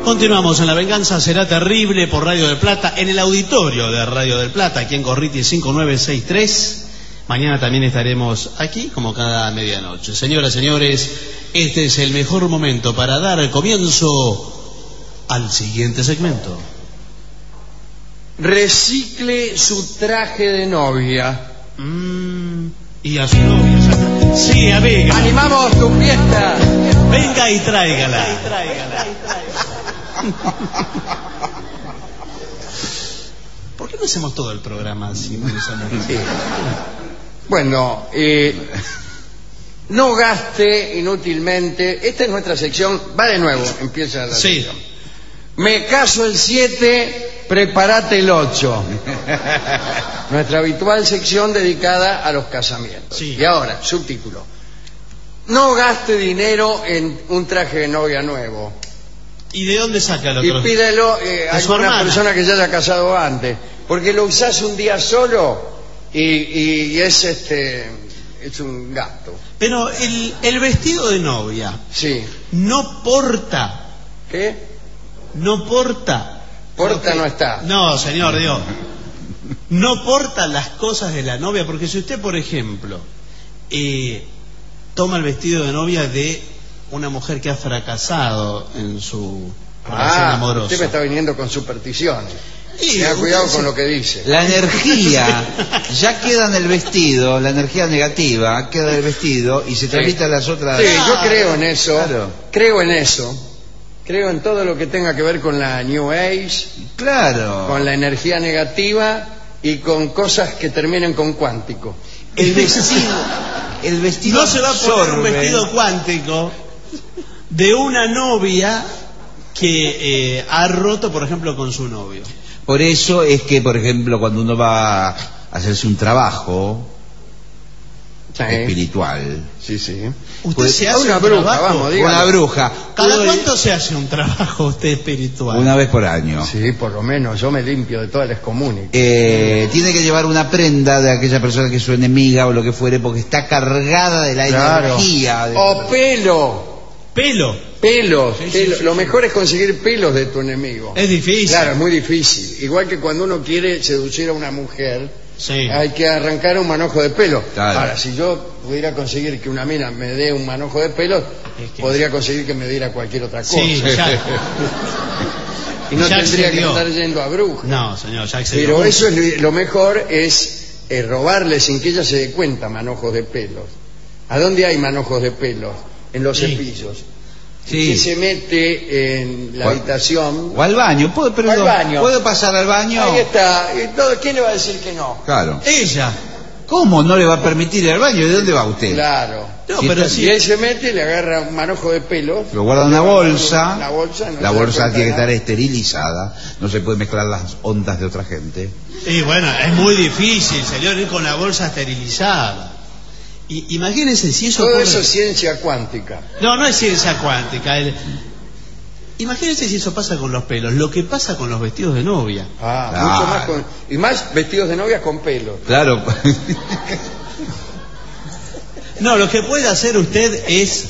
Continuamos en La Venganza Será Terrible por Radio del Plata, en el auditorio de Radio del Plata, aquí en Corrientes 5963. Mañana también estaremos aquí, como cada medianoche. Señoras, señores, este es el mejor momento para dar comienzo al siguiente segmento. Recicle su traje de novia. Y a su novia. Sí, amiga. ¡Animamos tu fiesta! Venga y tráigala. ¿Por qué no hacemos todo el programa así? Sí. Bueno, no gaste inútilmente. Esta es nuestra sección. Va de nuevo, empieza la sección. Me caso el 7, prepárate el 8. Nuestra habitual sección dedicada a los casamientos. Sí. Y ahora, subtítulo. No gaste dinero en un traje de novia nuevo. ¿Y de dónde saca el otro? Y pídelo a alguna persona que ya haya casado antes. Porque lo usás un día solo y es un gasto. Pero el vestido de novia. Sí. No porta. ¿Qué? No porta. Porta no está. No, señor Dios. No porta las cosas de la novia, porque si usted, por ejemplo, toma el vestido de novia de una mujer que ha fracasado en su relación amorosa. Usted me está viniendo con supersticiones. Tenga cuidado con lo que dice. La energía ya queda en el vestido, la energía negativa queda en el vestido y se transmite a las otras. Sí, yo creo en eso. Claro. Creo en eso. Creo en todo lo que tenga que ver con la New Age. Claro. Con la energía negativa y con cosas que terminen con cuántico. El vestido no se va a poner un vestido cuántico de una novia que ha roto, por ejemplo, con su novio. Por eso es que, por ejemplo, cuando uno va a hacerse un trabajo espiritual, sí. Usted se hace una un bruja, trabajo, vamos, dígalo. una bruja. ¿Cada cuánto se hace un trabajo usted espiritual? Una vez por año. Sí, por lo menos yo me limpio de todas las comunes. Tiene que llevar una prenda de aquella persona que es su enemiga o lo que fuere, porque está cargada de la energía. O pelo. Pelos. Sí. Lo mejor es conseguir pelos de tu enemigo. Es difícil. Claro, es muy difícil. Igual que cuando uno quiere seducir a una mujer, sí, hay que arrancar un manojo de pelo. Claro. Ahora, si yo pudiera conseguir que una mina me dé un manojo de pelos, podría conseguir que me diera cualquier otra cosa. Sí, ya. Y no ya tendría que accedió. estar yendo a brujas. No, señor, ya accedió. Pero eso es lo mejor es robarle sin que ella se dé cuenta manojos de pelos. ¿A dónde hay manojos de pelos? En los cepillos. Sí. Si se mete en la habitación O al baño. ¿Puedo pasar al baño? Ahí está. ¿Quién le va a decir que no? Claro. Ella. ¿Cómo no le va a permitir ir al baño? ¿De dónde va usted? Claro. No, Sí, pero está- sí. Y él se mete, le agarra un manojo de pelo. Lo guarda en una bolsa. La bolsa, no La se da bolsa cuenta tiene que nada. estar esterilizada. No se puede mezclar las ondas de otra gente. Y bueno, es muy difícil, señor, ir con la bolsa esterilizada. Y imagínense si eso Todo ocurre- eso es ciencia cuántica. No es ciencia cuántica. Imagínense si eso pasa con los pelos, lo que pasa con los vestidos de novia. Mucho más y más vestidos de novia con pelo. Claro. No, lo que puede hacer usted es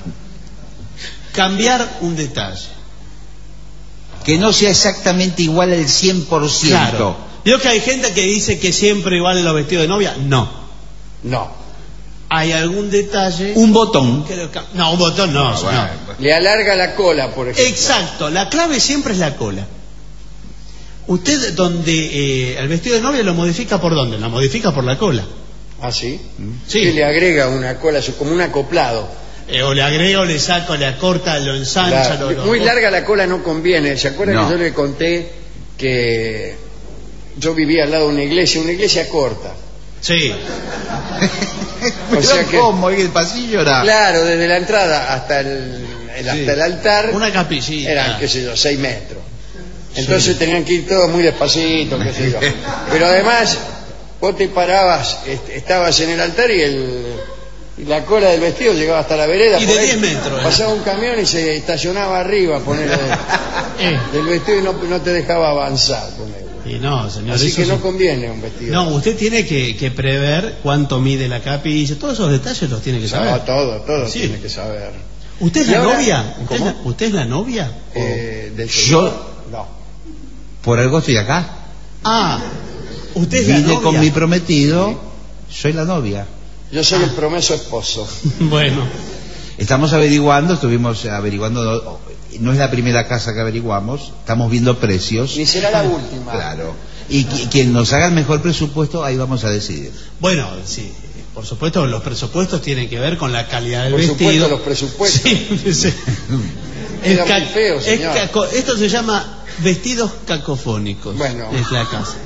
cambiar un detalle. Que no sea exactamente igual al 100%. Claro. Veo que hay gente que dice que siempre igual los vestidos de novia. No. Hay algún detalle. Un botón. No, un botón no, señor. Le alarga la cola, por ejemplo. Exacto, la clave siempre es la cola. Usted donde el vestido de novia lo modifica por dónde, lo modifica por la cola. ¿Ah, sí? Sí. Y le agrega una cola, como un acoplado. O le agrega, o le saca, o le acorta, lo ensancha. Claro. Muy larga la cola no conviene. ¿Se acuerdan No. que yo le conté que yo vivía al lado de una iglesia corta? Sí. O sea que- ¿Cómo? ¿Y el pasillo era? Claro, desde la entrada hasta el altar Una capillita. eran, qué sé yo, 6 metros. Entonces tenían que ir todos muy despacito, qué sé yo. Pero además, vos te parabas, estabas en el altar y la cola del vestido llegaba hasta la vereda. Y por de ahí 10 metros. Pasaba un camión y se estacionaba arriba, ponele, del vestido y no te dejaba avanzar, ponele. Y no, señor. Así eso que no sí. conviene un vestido. No, usted tiene que prever cuánto mide la capilla, todos esos detalles los tiene que saber. Todo Sí. tiene que saber. ¿Usted es la novia? ¿Usted es la novia? Yo no. Por algo estoy acá. Ah, usted es la novia. Vine con mi prometido, soy la novia. Yo soy el promeso esposo. Bueno. Estamos estuvimos averiguando, no es la primera casa que averiguamos, estamos viendo precios. Ni será la última. Claro. Y quien nos haga el mejor presupuesto, ahí vamos a decidir. Bueno, sí, por supuesto, los presupuestos tienen que ver con la calidad del por vestido. Supuesto, los presupuestos. Sí, sí. Es muy feo, señor. Esto se llama vestidos cacofónicos. Bueno. Es la casa.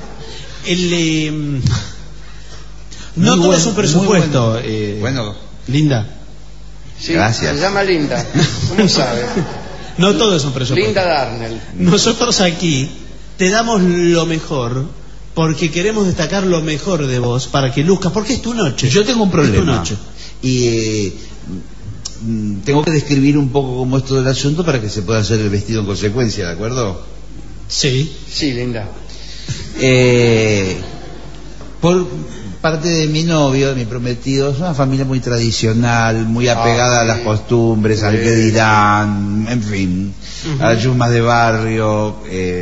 No todo es un presupuesto. Bueno. Linda. Sí, gracias. Se llama Linda. ¿Cómo sabe? No todo es un presupuesto. Linda Darnell. Nosotros aquí te damos lo mejor porque queremos destacar lo mejor de vos para que luzcas, porque es tu noche. Yo tengo un problema. Es tu noche. Y tengo que describir un poco cómo es todo el asunto para que se pueda hacer el vestido en consecuencia, ¿de acuerdo? Sí. Sí, Linda. Por parte de mi novio, de mi prometido, es una familia muy tradicional, muy apegada a las costumbres, al que dirán, en fin, a las yumas de barrio.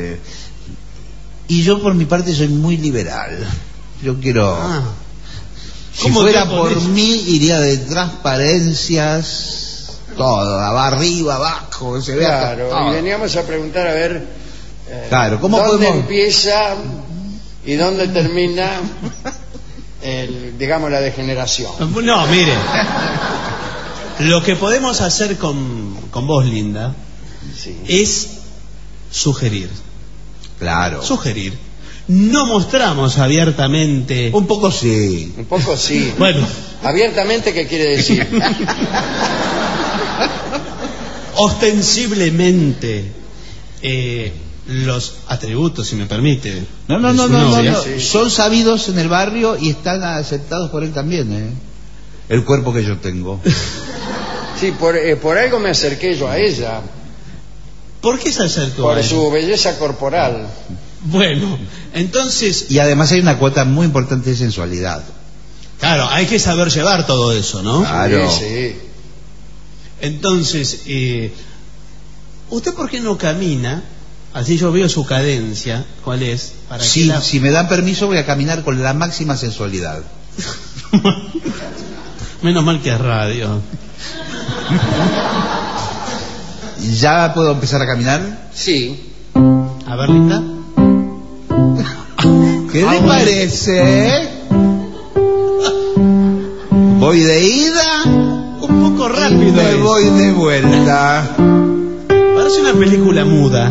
Y yo por mi parte soy muy liberal. Yo quiero... Si fuera por mí, iría de transparencias, todo, arriba, abajo, que se vea. Claro, y veníamos a preguntar a ver claro, ¿cómo dónde podemos... empieza y dónde termina digamos la degeneración. No, mire, lo que podemos hacer con vos, Linda, sí, es sugerir. Claro. Sugerir. No mostramos abiertamente. Un poco sí. Un poco sí. Bueno. Abiertamente, ¿qué quiere decir? Ostensiblemente los atributos, si me permite. No. Sí. Son sabidos en el barrio y están aceptados por él también, el cuerpo que yo tengo. Sí, por algo me acerqué yo a ella. ¿Por qué se acercó? Por su belleza corporal. Bueno, entonces... Y además hay una cuota muy importante de sensualidad. Claro, hay que saber llevar todo eso, ¿no? Claro. Sí. Entonces, ¿usted por qué no camina? Así yo veo su cadencia. ¿Cuál es? ¿Para sí, si me dan permiso voy a caminar con la máxima sensualidad. Menos mal que es radio. ¿Ya puedo empezar a caminar? Sí. A ver, Linda. ¿Qué le parece? Voy de ida. Un poco rápido. Y me voy de vuelta. Parece una película muda.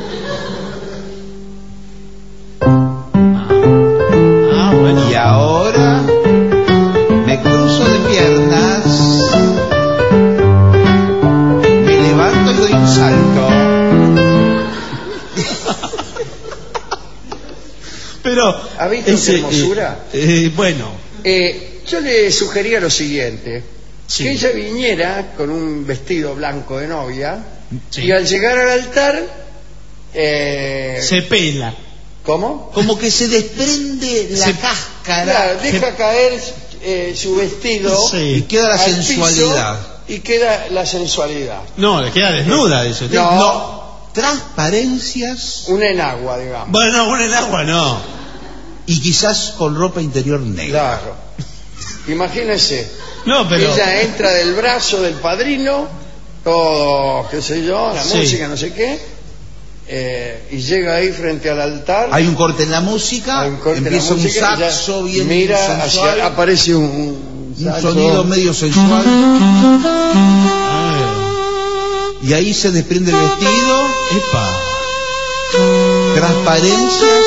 Bueno. Y ahora me cruzo de piernas, me levanto y doy un salto. Pero ¿ha visto qué hermosura? Bueno, yo le sugería lo siguiente: sí, que ella viniera con un vestido blanco de novia, sí, y al llegar al altar se pela. ¿Cómo? Como que se desprende la cáscara. Claro, deja caer su vestido, sí, y queda la sensualidad. Y queda la sensualidad. No, le queda desnuda, dice usted. No. Transparencias. Un enagua, digamos. Bueno, un enagua no. Y quizás con ropa interior negra. Claro. Imagínese. No, pero... Ella entra del brazo del padrino, todo, qué sé yo, la sí, música, no sé qué, y llega ahí frente al altar. Hay un corte en la música, empieza un saxo bien mira sensual, aparece un sonido medio sensual. Y ahí se desprende el vestido. ¡Epa! Transparencias.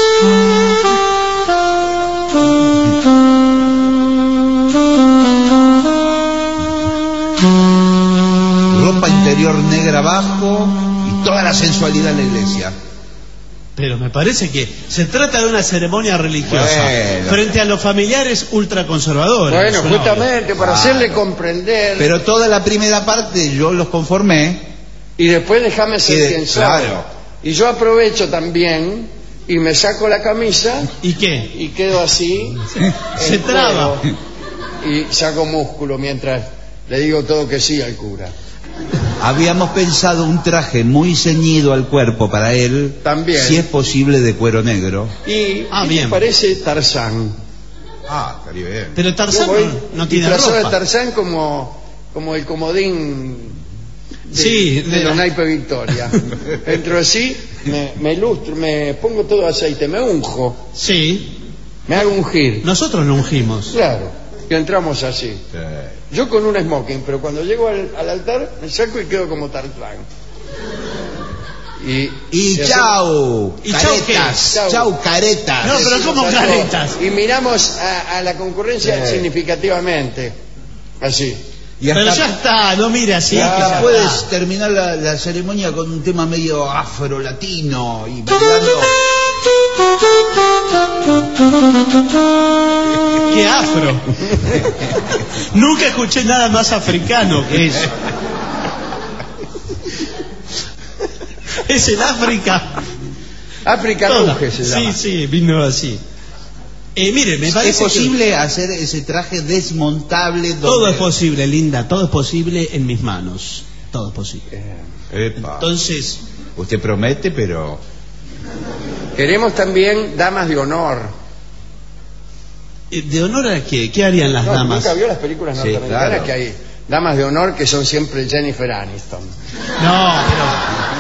Ropa interior negra abajo y toda la sensualidad en la iglesia. Pero me parece que se trata de una ceremonia religiosa, bueno, frente a los familiares ultraconservadores. Bueno, justamente para hacerle comprender. Pero toda la primera parte yo los conformé. Y después déjame ser quien soy. Claro. Y yo aprovecho también y me saco la camisa. ¿Y qué? Y quedo así. Se traba. Y saco músculo mientras le digo todo que sí al cura. Habíamos pensado un traje muy ceñido al cuerpo para él, también, si es posible de cuero negro. Y me parece Tarzán. Estaría bien. Pero Tarzán no tiene disfrazado ropa. de Tarzán como el comodín de los naipes Victoria. Entro así, me lustro, me pongo todo aceite, me unjo. Sí. Me hago ungir. Nosotros lo ungimos. Claro, y entramos así. Yo con un smoking, pero cuando llego al altar me saco y quedo como Tarzán. Y chau, ¿Y caretas, chau, caretas. No, pero ¿cómo caretas? Y miramos a la concurrencia significativamente, así. Pero ya está, no mire así. Ya puedes terminar la ceremonia con un tema medio afro-latino y bailando. ¡Qué afro! Nunca escuché nada más africano que eso. Es el África. África Ruge se llama. Sí, vino así. Mire, me parece ¿Es posible hacer ese traje desmontable? Todo es posible, Linda, todo es posible en mis manos. Todo es posible. Entonces... Usted promete, pero... Queremos también damas de honor. ¿De honor a qué? ¿Qué harían las damas? ¿Nunca vio las películas norteamericanas? Claro. Que hay damas de honor que son siempre Jennifer Aniston? No, pero...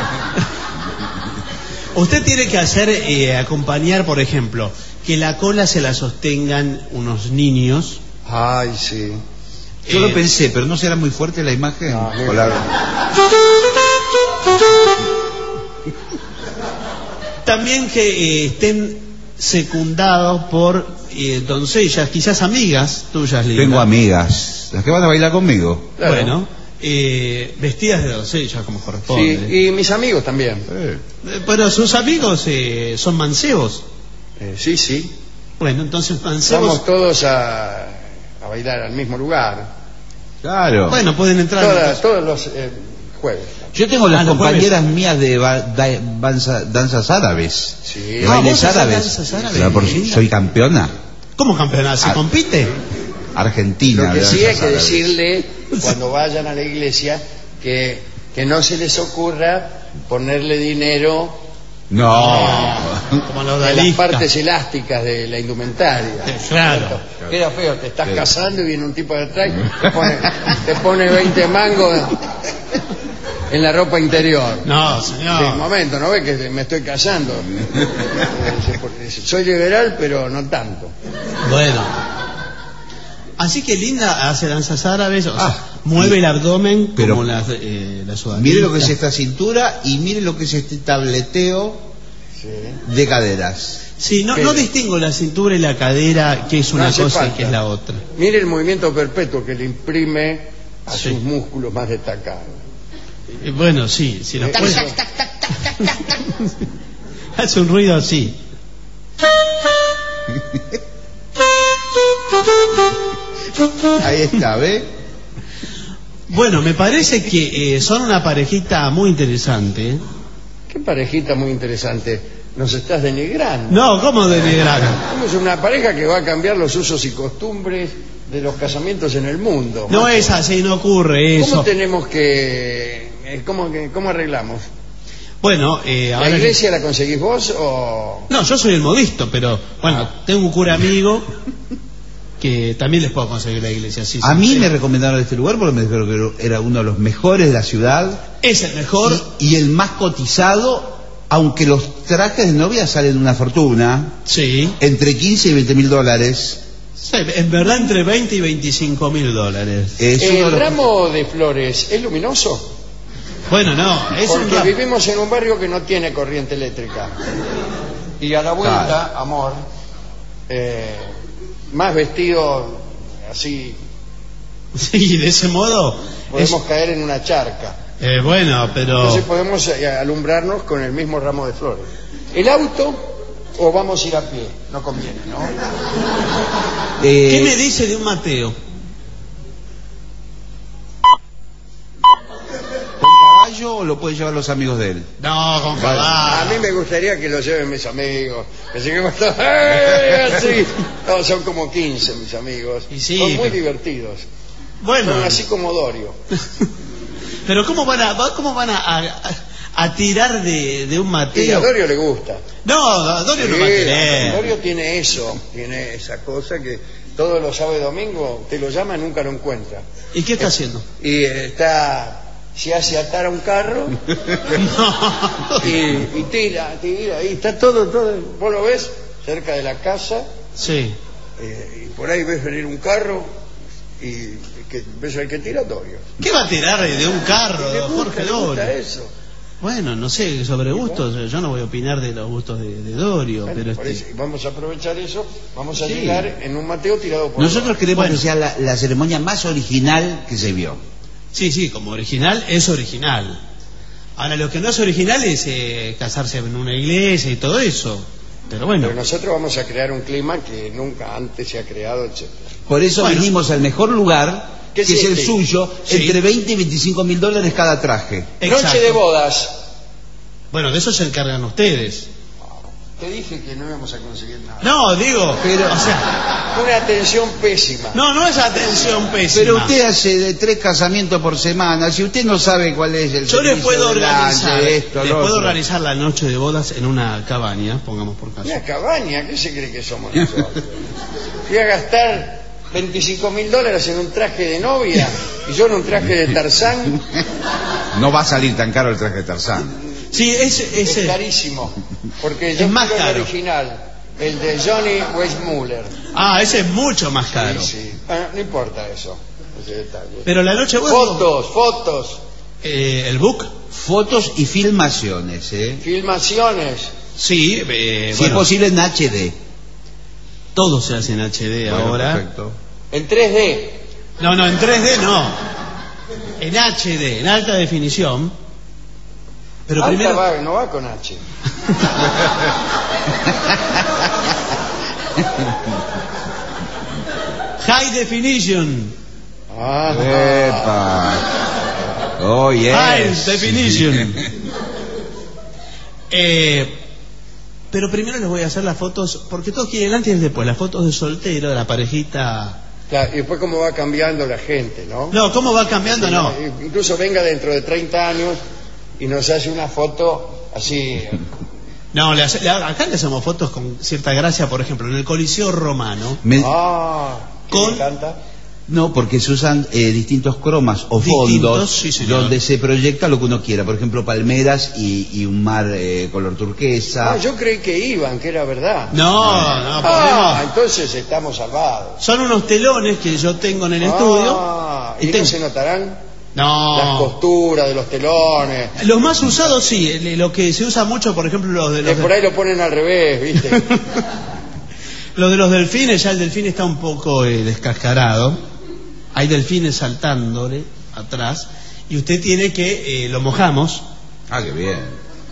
Usted tiene que hacer, acompañar, por ejemplo, que la cola se la sostengan unos niños. Ay, sí. Yo lo pensé, pero ¿no será muy fuerte la imagen? No, También que estén secundados por doncellas, quizás amigas tuyas, Linda. Tengo amigas, las que van a bailar conmigo. Claro. Bueno, vestidas de doncellas como corresponde. Sí, y mis amigos también. Pero sus amigos son mancebos. Sí. Bueno, entonces mancebos. Vamos todos a bailar al mismo lugar. Claro. Bueno, pueden entrar todos los jueves. Yo tengo las compañeras jueves. mías de danzas árabes. Sí. De bailes ¿vos hacés árabes. danzas árabes? Claro, soy campeona. ¿Cómo campeonato? ¿Se compite? Argentina. Lo que sí hay que árabes. decirle cuando vayan a la iglesia que no se les ocurra ponerle dinero No. Como los en las dalistas. partes elásticas de la indumentaria. Claro. Queda feo, te estás casando y viene un tipo de atrás y te pone 20 mangos en la ropa interior. No, señor. De momento, ¿no ves que me estoy casando? Soy liberal, pero no tanto. Bueno. Así que Linda hace danzas árabes, o sea, mueve el abdomen pero como la sudanista. Mire lo que es esta cintura y mire lo que es este tableteo de caderas. Sí, no distingo la cintura y la cadera, que es una hace cosa falta. y que es la otra. Mire el movimiento perpetuo que le imprime a sus músculos más destacados. Bueno, sí, si nos puede... Hace un ruido así. Ahí está, ¿ve? Bueno, me parece que son una parejita muy interesante. Qué parejita muy interesante. Nos estás denigrando. No, ¿cómo denigrar? Somos una pareja que va a cambiar los usos y costumbres de los casamientos en el mundo. No es así, no ocurre eso. ¿Cómo tenemos cómo arreglamos? Bueno, ¿La ahora iglesia la conseguís vos o...? No, yo soy el modisto, pero bueno, tengo un cura amigo que también les puedo conseguir la iglesia. Sí, A sí, mí sí. me recomendaron este lugar porque me dijeron que era uno de los mejores de la ciudad Es el mejor. y el más cotizado, aunque los trajes de novia salen una fortuna, Sí. entre 15 y 20 mil dólares. Sí, en verdad entre 20 y 25 mil dólares. Es uno de ¿El los- ramo de flores es luminoso? Bueno, no, es un Porque ramo. vivimos en un barrio que no tiene corriente eléctrica. Y a la vuelta, amor, más vestido así, Sí, de ese modo. podemos caer en una charca. Bueno, pero. Entonces podemos alumbrarnos con el mismo ramo de flores. ¿El auto o vamos a ir a pie? No conviene, ¿no? ¿Qué me dice de un Mateo? ¿Con caballo o lo pueden llevar los amigos de él? No, con A caballo. mí me gustaría que lo lleven mis amigos. Que sigamos todos así. No, son como 15 mis amigos. Y sí, son muy pero- divertidos. Bueno, Son así como Dorio. Pero ¿cómo van a tirar de un Mateo? Y a Dorio le gusta. No, a Dorio no va a querer. Dorio tiene eso, tiene esa cosa que todos los sábados y domingos te lo llama y nunca lo encuentra. ¿Y qué está haciendo? Y se hace atar a un carro y tira, y está todo, vos lo ves cerca de la casa. Sí. Y por ahí ves venir un carro y ves al que tira Dorio. ¿Qué va a tirar de un carro, Jorge Dorio? Eso. Bueno, no sé, sobre gustos, yo no voy a opinar de los gustos de Dorio, Bueno, pero vamos a aprovechar eso, vamos a llegar en un Mateo tirado por Nosotros queremos que sea la ceremonia más original que se vio. Sí, como original es original. Ahora, lo que no es original es casarse en una iglesia y todo eso. Pero bueno. Pero nosotros vamos a crear un clima que nunca antes se ha creado, etc. Por eso vinimos al mejor lugar, que es el suyo, sí, entre 20 y 25 mil dólares cada traje. Exacto. Noche de bodas. Bueno, de eso se encargan ustedes. Te dije que no íbamos a conseguir nada. No, digo, pero, o sea, una atención pésima. No es atención pésima. Pero usted hace de 3 casamientos por semana. Si usted no sabe cuál es el yo le puedo organizar, puedo organizar la noche de bodas en una cabaña, pongamos por caso. ¿Una cabaña? ¿Qué se cree que somos nosotros? Fui a gastar $25.000 en un traje de novia y yo en un traje de Tarzán. No va a salir tan caro el traje de Tarzán. Sí, es carísimo, porque yo es más quiero caro. el original, el de Johnny Weissmuller. Ah, ese es mucho más caro. Sí. Bueno, no importa eso, ese detalle. Pero la noche de bodas... Fotos. ¿El book? Fotos y filmaciones, Filmaciones. Sí, si es posible en HD. Todo se hace en HD ahora. Perfecto. En 3D. No, en 3D no. En HD, en alta definición. Pero Alta primero... no va con H. High definition. Epa. Oh, yes. High definition. Pero primero les voy a hacer las fotos, porque todos quieren antes y después, las fotos de soltero, de la parejita. Claro, y después cómo va cambiando la gente, ¿no? No, ¿cómo va cambiando? No. Incluso venga dentro de 30 años y nos hace una foto así. No, acá le hacemos fotos con cierta gracia, por ejemplo, en el Coliseo Romano. Me encanta. No, porque se usan distintos cromas o fondos, sí, donde se proyecta lo que uno quiera. Por ejemplo, palmeras y un mar color turquesa. Yo creí que iban, que era verdad. No. Entonces estamos salvados. Son unos telones que yo tengo en el estudio. ¿Y no se notarán? No. Las costuras de los telones. Los más usados sí, lo que se usa mucho, por ejemplo, los de los... por ahí lo ponen al revés, ¿viste? Lo de los delfines, ya el delfín está un poco descascarado. Hay delfines saltándole atrás y usted tiene que lo mojamos. Ah, qué bien.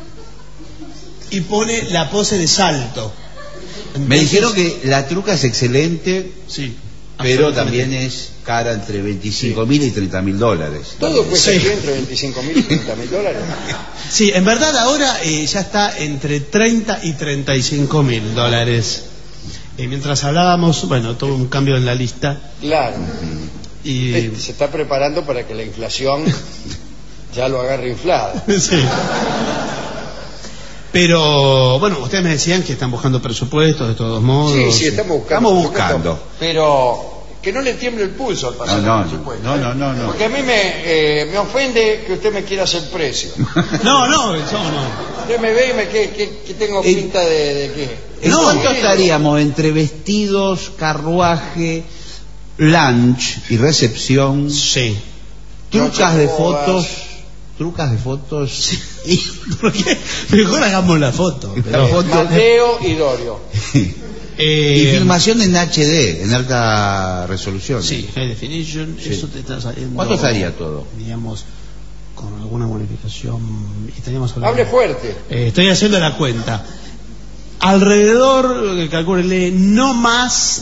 Y pone la pose de salto. Entonces, me dijeron que la truca es excelente, sí, pero también es cara entre 25.000 y 30.000 $. Todo cuesta entre 25.000 y 30.000 $. Sí, en verdad ahora ya está entre 30 y 35.000 $. Mientras hablábamos, bueno, tuvo un cambio en la lista. Claro. Y... se está preparando para que la inflación ya lo agarre inflado. Sí. Pero, bueno, ustedes me decían que están buscando presupuestos de todos modos. Sí, estamos buscando. Pero que no le tiemble el pulso al pasar el presupuesto. No. Porque a mí me ofende que usted me quiera hacer precio. No. Usted me ve y que tengo pinta de qué. ¿En cuánto estaríamos entre vestidos, carruaje, lunch y recepción? Sí. Trucas de fotos. Sí. Porque mejor hagamos la foto. Mateo y Dorio. Y filmación en HD, en alta resolución. Sí, high definition. Sí. Eso te está saliendo. ¿Cuánto estaría todo? Digamos, con alguna bonificación. Hable fuerte. Estoy haciendo la cuenta. Alrededor, calcúlenle, no más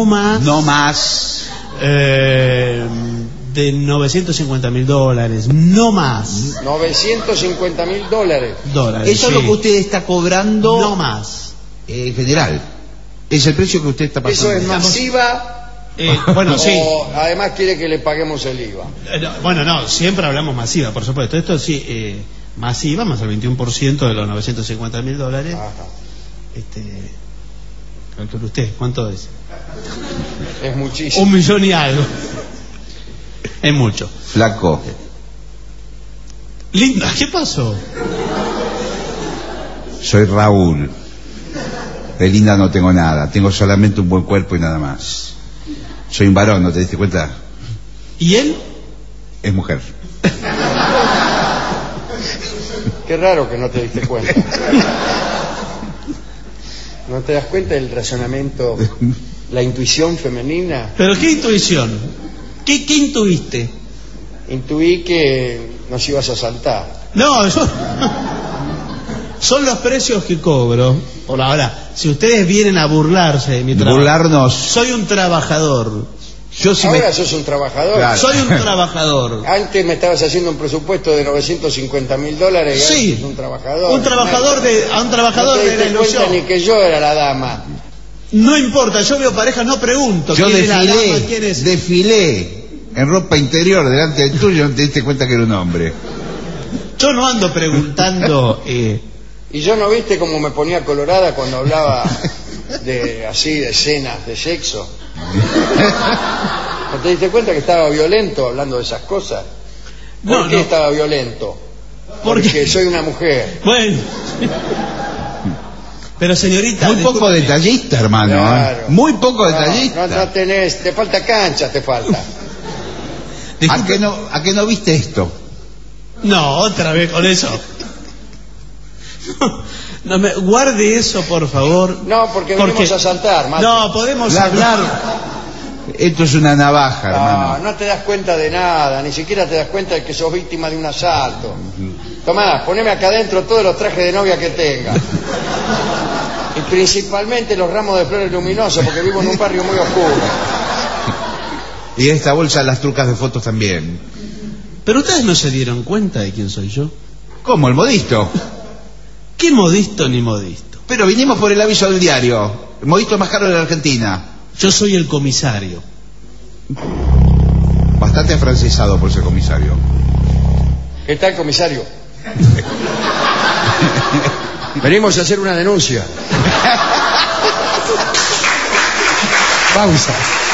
de $950.000, no más. $950.000. Eso es lo que usted está cobrando. No más. En general. Es el precio que usted está pasando. Eso es masiva Bueno, sí. O además quiere que le paguemos el IVA. Bueno, no, siempre hablamos masiva, por supuesto. Esto sí, masiva, más el 21% de los $950.000. Ajá. Calcule usted, ¿cuánto es? Es muchísimo. 1 millón y algo. Es mucho. Flaco. Linda, ¿qué pasó? Soy Raúl. De linda no tengo nada. Tengo solamente un buen cuerpo y nada más. Soy un varón, ¿no te diste cuenta? ¿Y él? Es mujer. Qué raro que no te diste cuenta. ¿No te das cuenta del razonamiento, la intuición femenina? ¿Pero qué intuición? ¿Qué intuiste? Intuí que nos ibas a asaltar. No, yo... Son los precios que cobro. Por ahora, si ustedes vienen a burlarse de mi trabajo... Burlarnos. Soy un trabajador. Yo sí Ahora sos un trabajador. Claro. Soy un trabajador. Antes me estabas haciendo un presupuesto de $950.000 y Sí. ahora sos un trabajador. Un trabajador No te de la diste cuenta ilusión. ni que yo era la dama. No importa, yo veo parejas, no pregunto. Yo ¿quién es la dama? ¿Quién es? desfilé en ropa interior delante del tuyo, no te diste cuenta que era un hombre. Yo no ando preguntando. Y yo no viste cómo me ponía colorada cuando hablaba de escenas de sexo. ¿No te diste cuenta que estaba violento hablando de esas cosas? ¿Por qué estaba violento? Porque soy una mujer. Bueno. Pero señorita... Muy poco detallista, hermano. Claro. Muy poco detallista. No tenés, te falta cancha, te falta. ¿A qué no viste esto? No, otra vez con eso. No me guarde eso, por favor. No, porque venimos a saltar, Mate. No, podemos hablar. Esto es una navaja, hermano. No te das cuenta de nada, ni siquiera te das cuenta de que sos víctima de un asalto. Tomá, poneme acá adentro todos los trajes de novia que tenga. Y principalmente los ramos de flores luminosas, porque vivo en un barrio muy oscuro. Y esta bolsa las trucas de fotos también. Pero ustedes no se dieron cuenta de quién soy yo. ¿Cómo? ¿El modisto? ¿Qué modisto ni modisto? Pero vinimos por el aviso del diario. El modisto más caro de la Argentina. Yo soy el comisario. Bastante afrancesado por ser comisario. ¿Qué tal, comisario? Venimos a hacer una denuncia. Pausa.